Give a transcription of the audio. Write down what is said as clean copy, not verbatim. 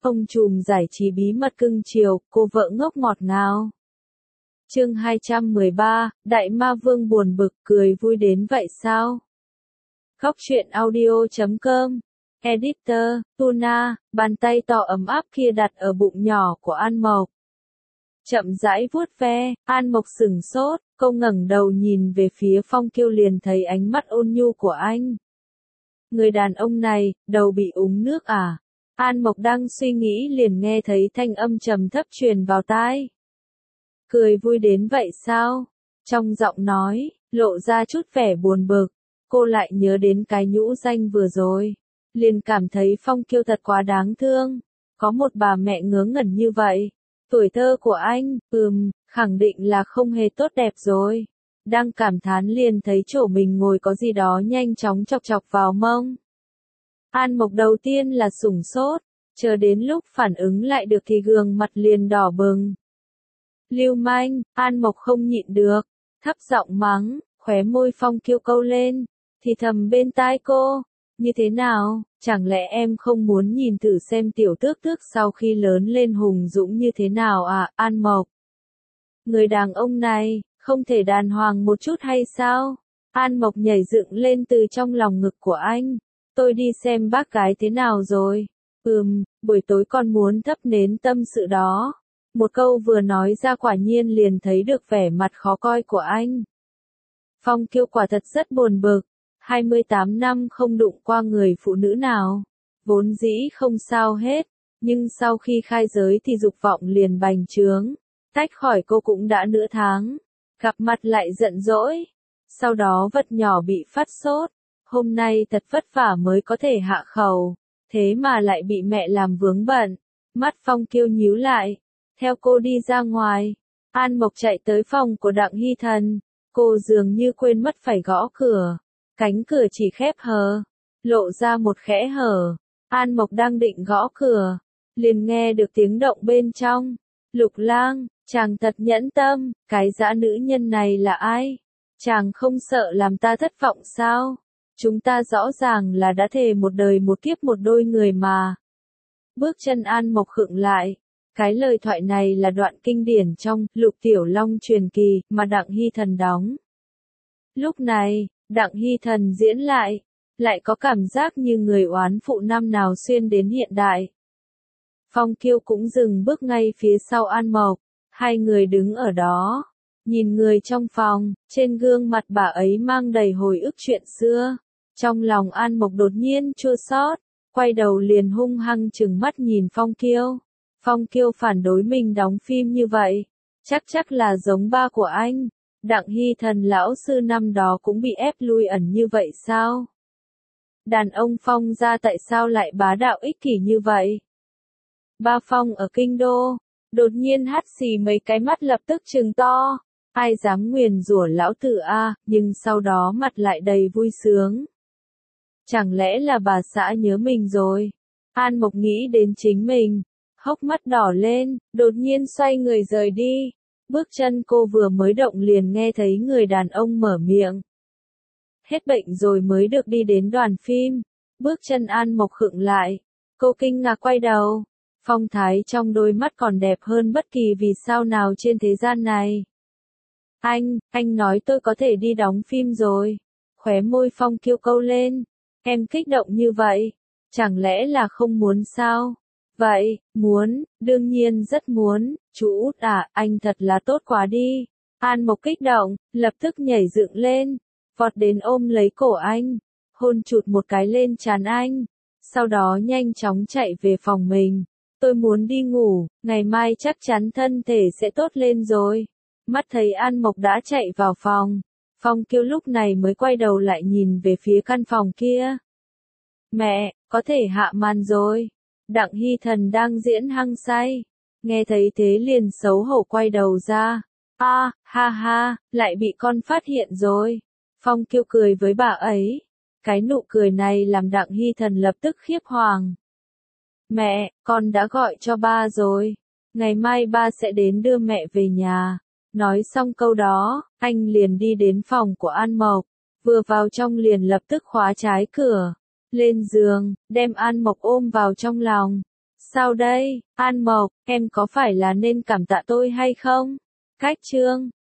Ông trùm giải trí bí mật cưng chiều, cô vợ ngốc ngọt ngào. Chương 213, Đại Ma Vương buồn bực, cười vui đến vậy sao? Góc truyện audio.com. Editor, Tuna, bàn tay to ấm áp kia đặt ở bụng nhỏ của An Mộc. Chậm rãi vuốt ve, An Mộc sửng sốt, cô ngẩng đầu nhìn về phía Phong Kiêu liền thấy ánh mắt ôn nhu của anh. Người đàn ông này, đầu bị úng nước à? An Mộc đang suy nghĩ liền nghe thấy thanh âm trầm thấp truyền vào tai. Cười vui đến vậy sao? Trong giọng nói, lộ ra chút vẻ buồn bực. Cô lại nhớ đến cái nhũ danh vừa rồi. Liền cảm thấy Phong Kiêu thật quá đáng thương. Có một bà mẹ ngớ ngẩn như vậy. Tuổi thơ của anh, khẳng định là không hề tốt đẹp rồi. Đang cảm thán liền thấy chỗ mình ngồi có gì đó nhanh chóng chọc chọc vào mông. An Mộc đầu tiên là sửng sốt, chờ đến lúc phản ứng lại được thì gương mặt liền đỏ bừng. Lưu manh, An Mộc không nhịn được, thấp giọng mắng, khóe môi Phong Kiêu câu lên, thì thầm bên tai cô, như thế nào, chẳng lẽ em không muốn nhìn thử xem tiểu tước tước sau khi lớn lên hùng dũng như thế nào à, An Mộc? Người đàn ông này, không thể đàng hoàng một chút hay sao? An Mộc nhảy dựng lên từ trong lòng ngực của anh. Tôi đi xem bác gái thế nào rồi. Buổi tối con muốn thắp nến tâm sự đó. Một câu vừa nói ra quả nhiên liền thấy được vẻ mặt khó coi của anh. Phong Kiêu quả thật rất buồn bực. 28 năm không đụng qua người phụ nữ nào. Vốn dĩ không sao hết. Nhưng sau khi khai giới thì dục vọng liền bành trướng. Tách khỏi cô cũng đã nửa tháng. Gặp mặt lại giận dỗi. Sau đó vật nhỏ bị phát sốt. Hôm nay thật vất vả mới có thể hạ khẩu. Thế mà lại bị mẹ làm vướng bận. Mắt Phong Kiêu nhíu lại. Theo cô đi ra ngoài. An Mộc chạy tới phòng của Đặng Hy Thần. Cô dường như quên mất phải gõ cửa. Cánh cửa chỉ khép hờ. Lộ ra một khẽ hở. An Mộc đang định gõ cửa. Liền nghe được tiếng động bên trong. Lục Lang, chàng thật nhẫn tâm. Cái dã nữ nhân này là ai? Chàng không sợ làm ta thất vọng sao? Chúng ta rõ ràng là đã thề một đời một kiếp một đôi người mà. Bước chân An Mộc khựng lại. Cái lời thoại này là đoạn kinh điển trong Lục Tiểu Long truyền kỳ mà Đặng Hy Thần đóng. Lúc này, Đặng Hy Thần diễn lại có cảm giác như người oán phụ năm nào xuyên đến hiện đại. Phong Kiêu cũng dừng bước ngay phía sau An Mộc. Hai người đứng ở đó. Nhìn người trong phòng, trên gương mặt bà ấy mang đầy hồi ức chuyện xưa. Trong lòng An Mộc đột nhiên chua xót, quay đầu liền hung hăng trừng mắt nhìn Phong Kiêu. Phong Kiêu phản đối mình đóng phim như vậy, chắc là giống ba của anh. Đặng Hy Thần lão sư năm đó cũng bị ép lui ẩn như vậy sao? Đàn ông Phong gia tại sao lại bá đạo ích kỷ như vậy? Ba Phong ở kinh đô, đột nhiên hắt xì mấy cái mắt lập tức trừng to. Ai dám nguyền rủa lão tử a, nhưng sau đó mặt lại đầy vui sướng. Chẳng lẽ là bà xã nhớ mình rồi? An Mộc nghĩ đến chính mình, hốc mắt đỏ lên, đột nhiên xoay người rời đi. Bước chân cô vừa mới động liền nghe thấy người đàn ông mở miệng. Hết bệnh rồi mới được đi đến đoàn phim. Bước chân An Mộc khựng lại. Cô kinh ngạc quay đầu. Phong thái trong đôi mắt còn đẹp hơn bất kỳ vì sao nào trên thế gian này. Anh nói tôi có thể đi đóng phim rồi. Khóe môi Phong Kiêu câu lên. Em kích động như vậy. Chẳng lẽ là không muốn sao? Vậy, muốn, đương nhiên rất muốn. Chú út à, anh thật là tốt quá đi. An Mộc kích động, lập tức nhảy dựng lên. Vọt đến ôm lấy cổ anh. Hôn chụt một cái lên trán anh. Sau đó nhanh chóng chạy về phòng mình. Tôi muốn đi ngủ, ngày mai chắc chắn thân thể sẽ tốt lên rồi. Mắt thấy An Mộc đã chạy vào phòng. Phong Kiêu lúc này mới quay đầu lại nhìn về phía căn phòng kia. Mẹ, có thể hạ màn rồi. Đặng Hy Thần đang diễn hăng say. Nghe thấy thế liền xấu hổ quay đầu ra. Ha, lại bị con phát hiện rồi. Phong Kiêu cười với bà ấy. Cái nụ cười này làm Đặng Hy Thần lập tức khiếp hoàng. Mẹ, con đã gọi cho ba rồi. Ngày mai ba sẽ đến đưa mẹ về nhà. Nói xong câu đó, anh liền đi đến phòng của An Mộc. Vừa vào trong liền lập tức khóa trái cửa. Lên giường, đem An Mộc ôm vào trong lòng. Sao đây, An Mộc, em có phải là nên cảm tạ tôi hay không? Khách trương,